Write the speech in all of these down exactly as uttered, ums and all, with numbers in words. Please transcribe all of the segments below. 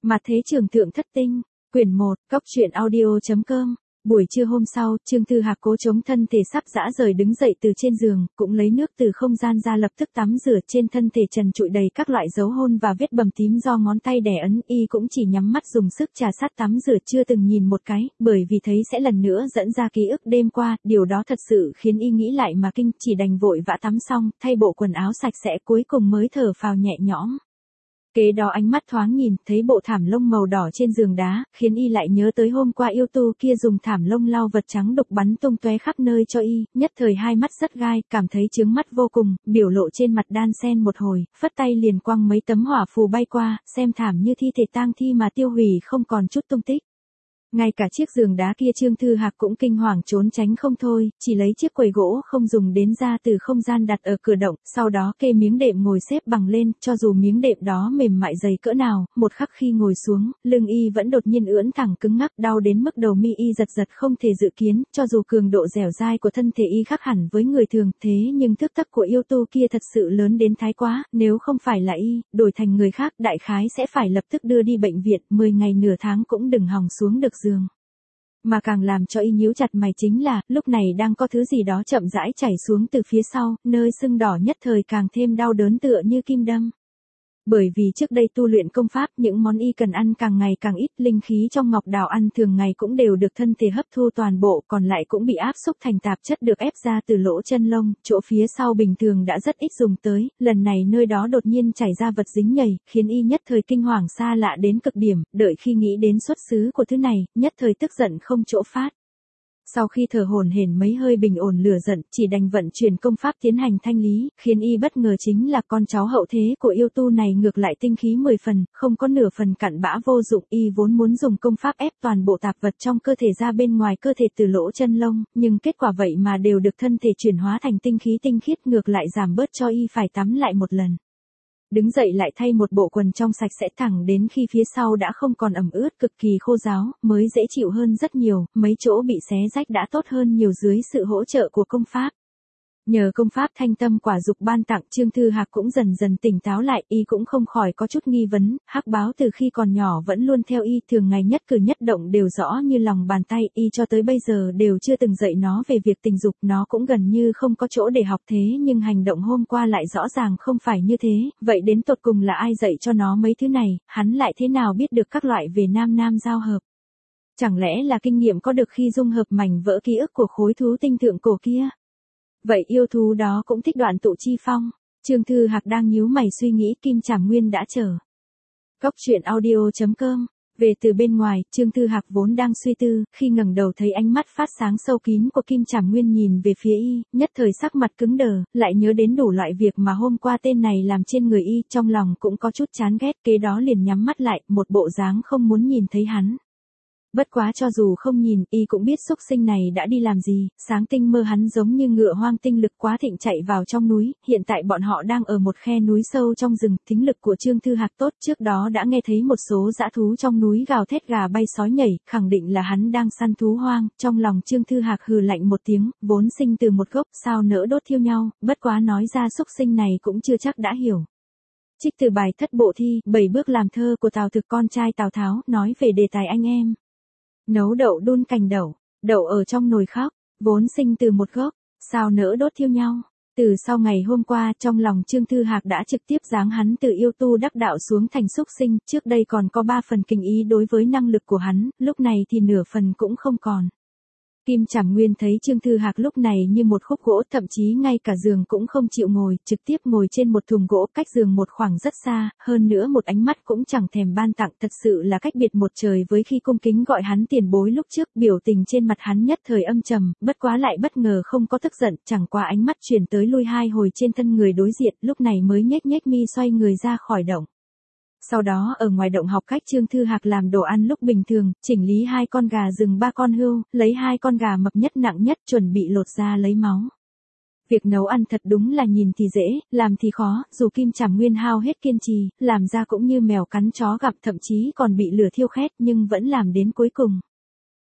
Mặt thế trường thượng thất tinh, quyển một, cóc truyện audio.com. Buổi trưa hôm sau, Trương Thư Hạc cố chống thân thể sắp rã rời đứng dậy từ trên giường, cũng lấy nước từ không gian ra lập tức tắm rửa. Trên thân thể trần trụi đầy các loại dấu hôn và vết bầm tím do ngón tay đè ấn, y cũng chỉ nhắm mắt dùng sức trà sát tắm rửa chưa từng nhìn một cái, bởi vì thấy sẽ lần nữa dẫn ra ký ức đêm qua, điều đó thật sự khiến y nghĩ lại mà kinh, chỉ đành vội vã tắm xong, thay bộ quần áo sạch sẽ cuối cùng mới thở phào nhẹ nhõm. Kế đó ánh mắt thoáng nhìn, thấy bộ thảm lông màu đỏ trên giường đá, khiến y lại nhớ tới hôm qua yêu tu kia dùng thảm lông lau vật trắng đục bắn tung tóe khắp nơi cho y, nhất thời hai mắt rất gai, cảm thấy chướng mắt vô cùng, biểu lộ trên mặt đan sen một hồi, phất tay liền quăng mấy tấm hỏa phù bay qua, xem thảm như thi thể tang thi mà tiêu hủy không còn chút tung tích. Ngay cả chiếc giường đá kia Trương Thư Hạc cũng kinh hoàng trốn tránh không thôi, chỉ lấy chiếc quầy gỗ không dùng đến ra từ không gian đặt ở cửa động, sau đó kê miếng đệm ngồi xếp bằng lên, cho dù miếng đệm đó mềm mại dày cỡ nào, một khắc khi ngồi xuống, lưng y vẫn đột nhiên ưỡn thẳng cứng ngắc, đau đến mức đầu mi y giật giật không thể dự kiến, cho dù cường độ dẻo dai của thân thể y khác hẳn với người thường, thế nhưng thức tấc của yêu tu kia thật sự lớn đến thái quá, nếu không phải là y, đổi thành người khác, đại khái sẽ phải lập tức đưa đi bệnh viện, mười ngày nửa tháng cũng đừng hòng xuống được giường. Mà càng làm cho y nhíu chặt mày chính là, lúc này đang có thứ gì đó chậm rãi chảy xuống từ phía sau, nơi sưng đỏ nhất thời càng thêm đau đớn tựa như kim đâm. Bởi vì trước đây tu luyện công pháp, những món y cần ăn càng ngày càng ít, linh khí trong ngọc đào ăn thường ngày cũng đều được thân thể hấp thu toàn bộ, còn lại cũng bị áp xúc thành tạp chất được ép ra từ lỗ chân lông, chỗ phía sau bình thường đã rất ít dùng tới, lần này nơi đó đột nhiên chảy ra vật dính nhầy, khiến y nhất thời kinh hoàng xa lạ đến cực điểm, đợi khi nghĩ đến xuất xứ của thứ này, nhất thời tức giận không chỗ phát. Sau khi thở hổn hển mấy hơi bình ổn lửa giận, chỉ đành vận chuyển công pháp tiến hành thanh lý, khiến y bất ngờ chính là con cháu hậu thế của yêu tu này ngược lại tinh khí mười phần, không có nửa phần cặn bã vô dụng. Y vốn muốn dùng công pháp ép toàn bộ tạp vật trong cơ thể ra bên ngoài cơ thể từ lỗ chân lông, nhưng kết quả vậy mà đều được thân thể chuyển hóa thành tinh khí tinh khiết, ngược lại giảm bớt cho y phải tắm lại một lần. Đứng dậy lại thay một bộ quần trong sạch sẽ thẳng đến khi phía sau đã không còn ẩm ướt cực kỳ khô ráo, mới dễ chịu hơn rất nhiều, mấy chỗ bị xé rách đã tốt hơn nhiều dưới sự hỗ trợ của công pháp. Nhờ công pháp thanh tâm quả dục ban tặng, Trương Thư Hạc cũng dần dần tỉnh táo lại, y cũng không khỏi có chút nghi vấn, hắc báo từ khi còn nhỏ vẫn luôn theo y, thường ngày nhất cử nhất động đều rõ như lòng bàn tay, y cho tới bây giờ đều chưa từng dạy nó về việc tình dục, nó cũng gần như không có chỗ để học thế nhưng hành động hôm qua lại rõ ràng không phải như thế, vậy đến tột cùng là ai dạy cho nó mấy thứ này, hắn lại thế nào biết được các loại về nam nam giao hợp? Chẳng lẽ là kinh nghiệm có được khi dung hợp mảnh vỡ ký ức của khối thú tinh thượng cổ kia? Vậy yêu thú đó cũng thích đoạn tụ chi phong. Trương Thư Hạc đang nhíu mày suy nghĩ, Kim Trảm Nguyên đã chờ. Cóc truyện audio.com. Về từ bên ngoài, Trương Thư Hạc vốn đang suy tư, khi ngẩng đầu thấy ánh mắt phát sáng sâu kín của Kim Trảm Nguyên nhìn về phía y, nhất thời sắc mặt cứng đờ, lại nhớ đến đủ loại việc mà hôm qua tên này làm trên người y, trong lòng cũng có chút chán ghét, kế đó liền nhắm mắt lại, một bộ dáng không muốn nhìn thấy hắn. Bất quá cho dù không nhìn, y cũng biết xúc sinh này đã đi làm gì, sáng tinh mơ hắn giống như ngựa hoang tinh lực quá thịnh chạy vào trong núi, hiện tại bọn họ đang ở một khe núi sâu trong rừng, thính lực của Trương Thư Hạc tốt, trước đó đã nghe thấy một số dã thú trong núi gào thét gà bay sói nhảy, khẳng định là hắn đang săn thú hoang, trong lòng Trương Thư Hạc hừ lạnh một tiếng, vốn sinh từ một gốc, sao nỡ đốt thiêu nhau, bất quá nói ra xúc sinh này cũng chưa chắc đã hiểu. Trích từ bài Thất Bộ Thi, bảy bước làm thơ của Tào Thực con trai Tào Tháo, nói về đề tài anh em. Nấu đậu đun cành đậu, đậu ở trong nồi khóc, vốn sinh từ một gốc, sao nỡ đốt thiêu nhau. Từ sau ngày hôm qua, trong lòng Trương Thư Hạc đã trực tiếp giáng hắn từ yêu tu đắc đạo xuống thành xúc sinh, trước đây còn có ba phần kinh ý đối với năng lực của hắn, lúc này thì nửa phần cũng không còn. Kim Trảm Nguyên thấy Trương Thư Hạc lúc này như một khúc gỗ, thậm chí ngay cả giường cũng không chịu ngồi, trực tiếp ngồi trên một thùng gỗ cách giường một khoảng rất xa, hơn nữa một ánh mắt cũng chẳng thèm ban tặng, thật sự là cách biệt một trời với khi cung kính gọi hắn tiền bối lúc trước, biểu tình trên mặt hắn nhất thời âm trầm, bất quá lại bất ngờ không có tức giận, chẳng qua ánh mắt chuyển tới lui hai hồi trên thân người đối diện, lúc này mới nhếch nhếch mi xoay người ra khỏi động. Sau đó ở ngoài động học cách Trương Thư Hạc làm đồ ăn lúc bình thường, chỉnh lý hai con gà rừng ba con hươu, lấy hai con gà mập nhất nặng nhất chuẩn bị lột ra lấy máu. Việc nấu ăn thật đúng là nhìn thì dễ, làm thì khó, dù Kim Trảm Nguyên hao hết kiên trì, làm ra cũng như mèo cắn chó gặp, thậm chí còn bị lửa thiêu khét nhưng vẫn làm đến cuối cùng.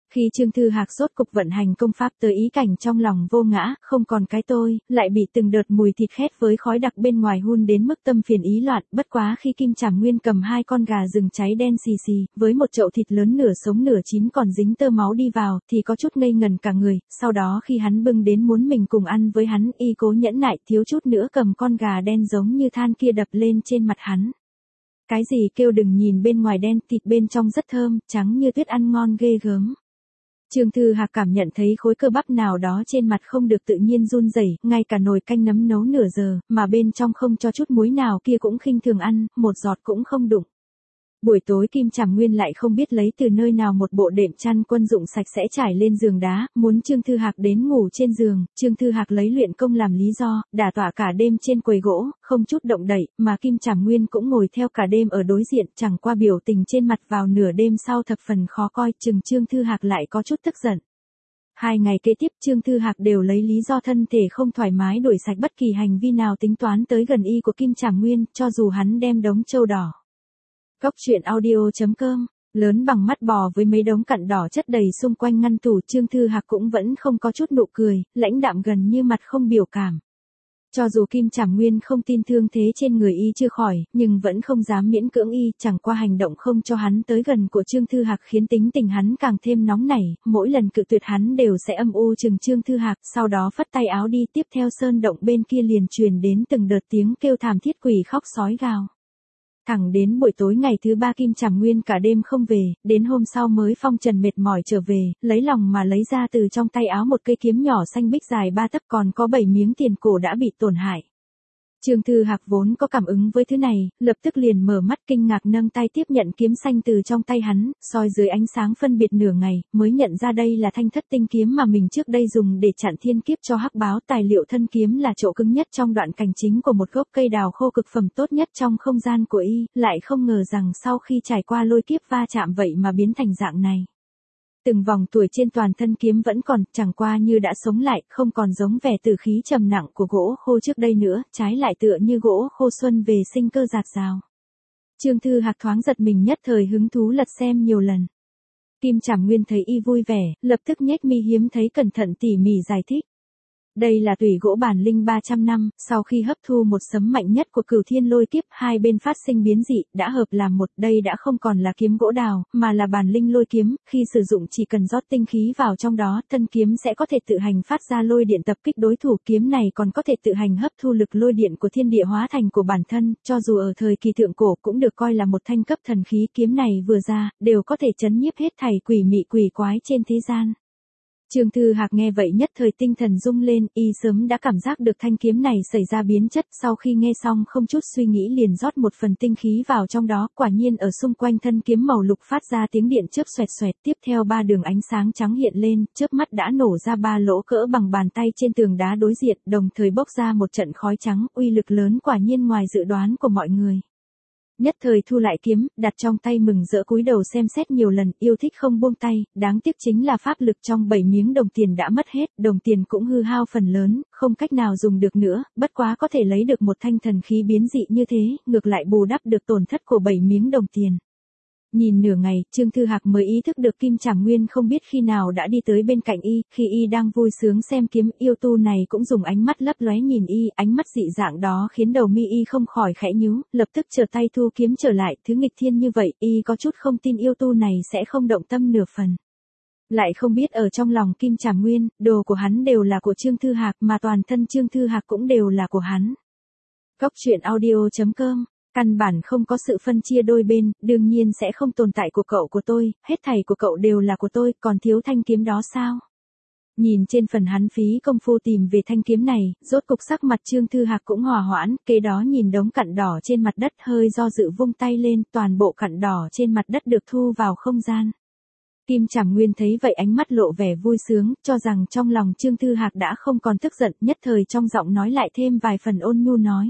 Khi Trương Thư Hạc rốt cục vận hành công pháp tới ý cảnh trong lòng vô ngã, không còn cái tôi, lại bị từng đợt mùi thịt khét với khói đặc bên ngoài hun đến mức tâm phiền ý loạn, bất quá khi Kim Trảm Nguyên cầm hai con gà rừng cháy đen xì xì, với một chậu thịt lớn nửa sống nửa chín còn dính tơ máu đi vào, thì có chút ngây ngần cả người, sau đó khi hắn bưng đến muốn mình cùng ăn với hắn, y cố nhẫn nại thiếu chút nữa cầm con gà đen giống như than kia đập lên trên mặt hắn. Cái gì kêu đừng nhìn bên ngoài đen, thịt bên trong rất thơm, trắng như tuyết ăn ngon ghê gớm. Trương Thư Hạc cảm nhận thấy khối cơ bắp nào đó trên mặt không được tự nhiên run rẩy, ngay cả nồi canh nấm nấu nửa giờ, mà bên trong không cho chút muối nào kia cũng khinh thường ăn, một giọt cũng không đụng. Buổi tối Kim Trảm Nguyên lại không biết lấy từ nơi nào một bộ đệm chăn quân dụng sạch sẽ trải lên giường đá, muốn Trương Thư Hạc đến ngủ trên giường, Trương Thư Hạc lấy luyện công làm lý do, đả tọa cả đêm trên quầy gỗ, không chút động đậy, mà Kim Trảm Nguyên cũng ngồi theo cả đêm ở đối diện, chẳng qua biểu tình trên mặt vào nửa đêm sau thập phần khó coi, chừng Trương Thư Hạc lại có chút tức giận. Hai ngày kế tiếp Trương Thư Hạc đều lấy lý do thân thể không thoải mái đuổi sạch bất kỳ hành vi nào tính toán tới gần y của Kim Trảm Nguyên, cho dù hắn đem đống trâu đỏ. Góc truyện audio chấm com, lớn bằng mắt bò với mấy đống cặn đỏ chất đầy xung quanh ngăn tủ, Trương Thư Hạc cũng vẫn không có chút nụ cười, lãnh đạm gần như mặt không biểu cảm. Cho dù Kim Trảm Nguyên không tin thương thế trên người y chưa khỏi, nhưng vẫn không dám miễn cưỡng y, chẳng qua hành động không cho hắn tới gần của Trương Thư Hạc khiến tính tình hắn càng thêm nóng nảy, mỗi lần cự tuyệt hắn đều sẽ âm u chừng Trương Thư Hạc, sau đó phất tay áo đi, tiếp theo sơn động bên kia liền truyền đến từng đợt tiếng kêu thảm thiết quỷ khóc sói gào. Thẳng đến buổi tối ngày thứ ba Kim Trảm Nguyên cả đêm không về, đến hôm sau mới phong trần mệt mỏi trở về, lấy lòng mà lấy ra từ trong tay áo một cây kiếm nhỏ xanh bích dài ba tấc còn có bảy miếng tiền cổ đã bị tổn hại. Trương Thư Hạc vốn có cảm ứng với thứ này, lập tức liền mở mắt kinh ngạc nâng tay tiếp nhận kiếm xanh từ trong tay hắn, soi dưới ánh sáng phân biệt nửa ngày, mới nhận ra đây là thanh thất tinh kiếm mà mình trước đây dùng để chặn thiên kiếp cho hắc báo. Tài liệu thân kiếm là chỗ cứng nhất trong đoạn cành chính của một gốc cây đào khô cực phẩm tốt nhất trong không gian của y, lại không ngờ rằng sau khi trải qua lôi kiếp va chạm vậy mà biến thành dạng này. Từng vòng tuổi trên toàn thân kiếm vẫn còn, chẳng qua như đã sống lại, không còn giống vẻ tử khí trầm nặng của gỗ khô trước đây nữa, trái lại tựa như gỗ khô xuân về sinh cơ rạt rào. Trương Thư Hạc thoáng giật mình nhất thời hứng thú lật xem nhiều lần. Kim Trảm Nguyên thấy y vui vẻ, lập tức nhếch mi hiếm thấy cẩn thận tỉ mỉ giải thích. Đây là tùy gỗ bản linh ba trăm năm, sau khi hấp thu một sấm mạnh nhất của cửu thiên lôi kiếp, hai bên phát sinh biến dị, đã hợp làm một, đây đã không còn là kiếm gỗ đào, mà là bản linh lôi kiếm, khi sử dụng chỉ cần rót tinh khí vào trong đó, thân kiếm sẽ có thể tự hành phát ra lôi điện tập kích đối thủ, kiếm này còn có thể tự hành hấp thu lực lôi điện của thiên địa hóa thành của bản thân, cho dù ở thời kỳ thượng cổ cũng được coi là một thanh cấp thần khí, kiếm này vừa ra, đều có thể chấn nhiếp hết thảy quỷ mị quỷ quái trên thế gian. Trương Thư Hạc nghe vậy nhất thời tinh thần rung lên, y sớm đã cảm giác được thanh kiếm này xảy ra biến chất, sau khi nghe xong không chút suy nghĩ liền rót một phần tinh khí vào trong đó, quả nhiên ở xung quanh thân kiếm màu lục phát ra tiếng điện chớp xoẹt xoẹt, tiếp theo ba đường ánh sáng trắng hiện lên, chớp mắt đã nổ ra ba lỗ cỡ bằng bàn tay trên tường đá đối diện, đồng thời bốc ra một trận khói trắng, uy lực lớn quả nhiên ngoài dự đoán của mọi người. Nhất thời thu lại kiếm, đặt trong tay mừng rỡ cúi đầu xem xét nhiều lần, yêu thích không buông tay, đáng tiếc chính là pháp lực trong bảy miếng đồng tiền đã mất hết, đồng tiền cũng hư hao phần lớn, không cách nào dùng được nữa, bất quá có thể lấy được một thanh thần khí biến dị như thế, ngược lại bù đắp được tổn thất của bảy miếng đồng tiền. Nhìn nửa ngày, Trương Thư Hạc mới ý thức được Kim Trảm Nguyên không biết khi nào đã đi tới bên cạnh y, khi y đang vui sướng xem kiếm, yêu tu này cũng dùng ánh mắt lấp lóe nhìn y, ánh mắt dị dạng đó khiến đầu mi y không khỏi khẽ nhíu, lập tức trở tay thu kiếm trở lại, thứ nghịch thiên như vậy, y có chút không tin yêu tu này sẽ không động tâm nửa phần. Lại không biết ở trong lòng Kim Trảm Nguyên, đồ của hắn đều là của Trương Thư Hạc, mà toàn thân Trương Thư Hạc cũng đều là của hắn. Góc truyện audio chấm com. Căn bản không có sự phân chia đôi bên, đương nhiên sẽ không tồn tại của cậu của tôi, hết thảy của cậu đều là của tôi, còn thiếu thanh kiếm đó sao? Nhìn trên phần hắn phí công phu tìm về thanh kiếm này, rốt cục sắc mặt Trương Thư Hạc cũng hòa hoãn, kế đó nhìn đống cặn đỏ trên mặt đất hơi do dự vung tay lên, toàn bộ cặn đỏ trên mặt đất được thu vào không gian. Kim Trảm Nguyên thấy vậy ánh mắt lộ vẻ vui sướng, cho rằng trong lòng Trương Thư Hạc đã không còn tức giận, nhất thời trong giọng nói lại thêm vài phần ôn nhu nói.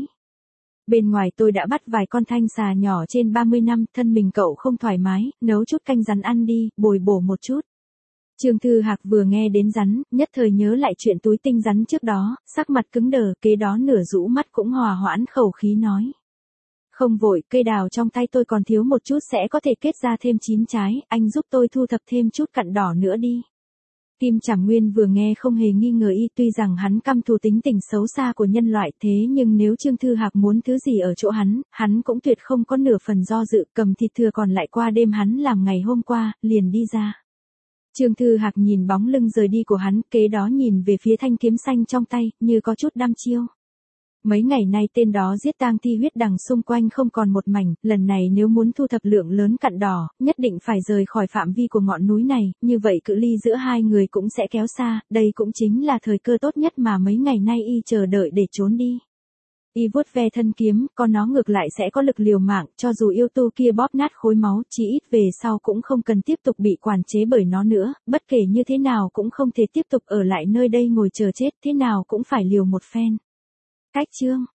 Bên ngoài tôi đã bắt vài con thanh xà nhỏ trên ba mươi năm, thân mình cậu không thoải mái, nấu chút canh rắn ăn đi, bồi bổ một chút. Trương Thư Hạc vừa nghe đến rắn, nhất thời nhớ lại chuyện túi tinh rắn trước đó, sắc mặt cứng đờ, kế đó nửa rũ mắt cũng hòa hoãn khẩu khí nói. Không vội, cây đào trong tay tôi còn thiếu một chút sẽ có thể kết ra thêm chín trái, anh giúp tôi thu thập thêm chút cặn đỏ nữa đi. Kim Trảm Nguyên vừa nghe không hề nghi ngờ y, tuy rằng hắn căm thù tính tình xấu xa của nhân loại, thế nhưng nếu Trương Thư Hạc muốn thứ gì ở chỗ hắn, hắn cũng tuyệt không có nửa phần do dự, cầm thịt thừa còn lại qua đêm hắn làm ngày hôm qua, liền đi ra. Trương Thư Hạc nhìn bóng lưng rời đi của hắn, kế đó nhìn về phía thanh kiếm xanh trong tay, như có chút đăm chiêu. Mấy ngày nay tên đó giết tang thi huyết đằng xung quanh không còn một mảnh, lần này nếu muốn thu thập lượng lớn cặn đỏ, nhất định phải rời khỏi phạm vi của ngọn núi này, như vậy cự ly giữa hai người cũng sẽ kéo xa, đây cũng chính là thời cơ tốt nhất mà mấy ngày nay y chờ đợi để trốn đi. Y vuốt ve thân kiếm, con nó ngược lại sẽ có lực liều mạng, cho dù yêu tu kia bóp nát khối máu, chỉ ít về sau cũng không cần tiếp tục bị quản chế bởi nó nữa, bất kể như thế nào cũng không thể tiếp tục ở lại nơi đây ngồi chờ chết, thế nào cũng phải liều một phen. Cách chương